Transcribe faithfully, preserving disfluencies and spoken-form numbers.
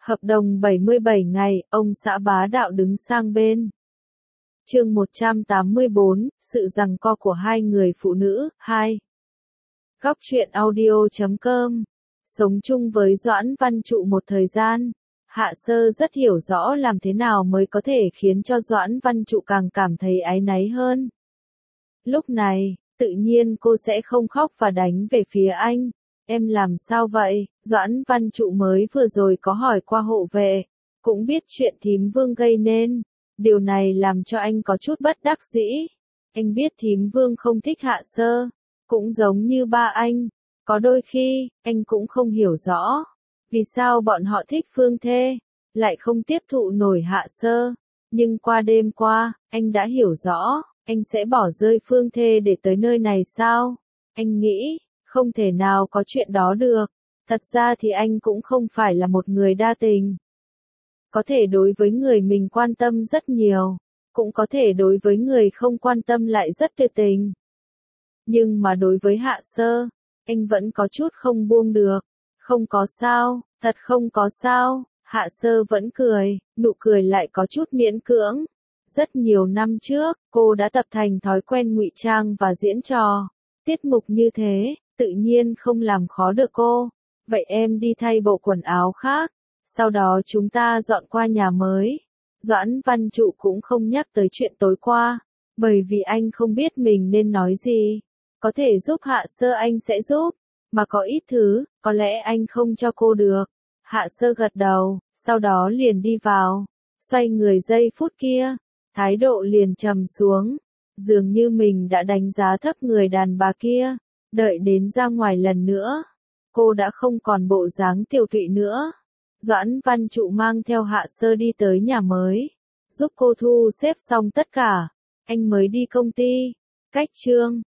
Hợp đồng bảy mươi bảy ngày, ông xã bá đạo đứng sang bên. Chương một trăm tám mươi bốn, sự giằng co của hai người phụ nữ, hai. Góc truyện audio chấm com. Sống chung với Doãn Văn Trụ một thời gian, Hạ Sơ rất hiểu rõ làm thế nào mới có thể khiến cho Doãn Văn Trụ càng cảm thấy áy náy hơn. Lúc này, tự nhiên cô sẽ không khóc và đánh về phía anh. Em làm sao vậy? Doãn Văn Trụ mới vừa rồi có hỏi qua hộ vệ, cũng biết chuyện thím Vương gây nên. Điều này làm cho anh có chút bất đắc dĩ. Anh biết thím Vương không thích Hạ Sơ, cũng giống như ba anh. Có đôi khi, anh cũng không hiểu rõ, vì sao bọn họ thích Phương Thê, lại không tiếp thụ nổi Hạ Sơ. Nhưng qua đêm qua, anh đã hiểu rõ, anh sẽ bỏ rơi Phương Thê để tới nơi này sao? Anh nghĩ, không thể nào có chuyện đó được. Thật ra thì anh cũng không phải là một người đa tình. Có thể đối với người mình quan tâm rất nhiều, cũng có thể đối với người không quan tâm lại rất tuyệt tình. Nhưng mà đối với Hạ Sơ, anh vẫn có chút không buông được. Không có sao, thật không có sao. Hạ Sơ vẫn cười, nụ cười lại có chút miễn cưỡng. Rất nhiều năm trước, cô đã tập thành thói quen ngụy trang và diễn trò. Tiết mục như thế, tự nhiên không làm khó được cô. Vậy em đi thay bộ quần áo khác, sau đó chúng ta dọn qua nhà mới. Doãn Văn Trụ cũng không nhắc tới chuyện tối qua, bởi vì anh không biết mình nên nói gì. Có thể giúp Hạ Sơ anh sẽ giúp, mà có ít thứ, có lẽ anh không cho cô được. Hạ Sơ gật đầu, sau đó liền đi vào, xoay người giây phút kia, thái độ liền trầm xuống, dường như mình đã đánh giá thấp người đàn bà kia. Đợi đến ra ngoài lần nữa, cô đã không còn bộ dáng tiều tụy nữa. Doãn Văn Trụ mang theo Hạ Sơ đi tới nhà mới, giúp cô thu xếp xong tất cả, anh mới đi công ty. Cách Trương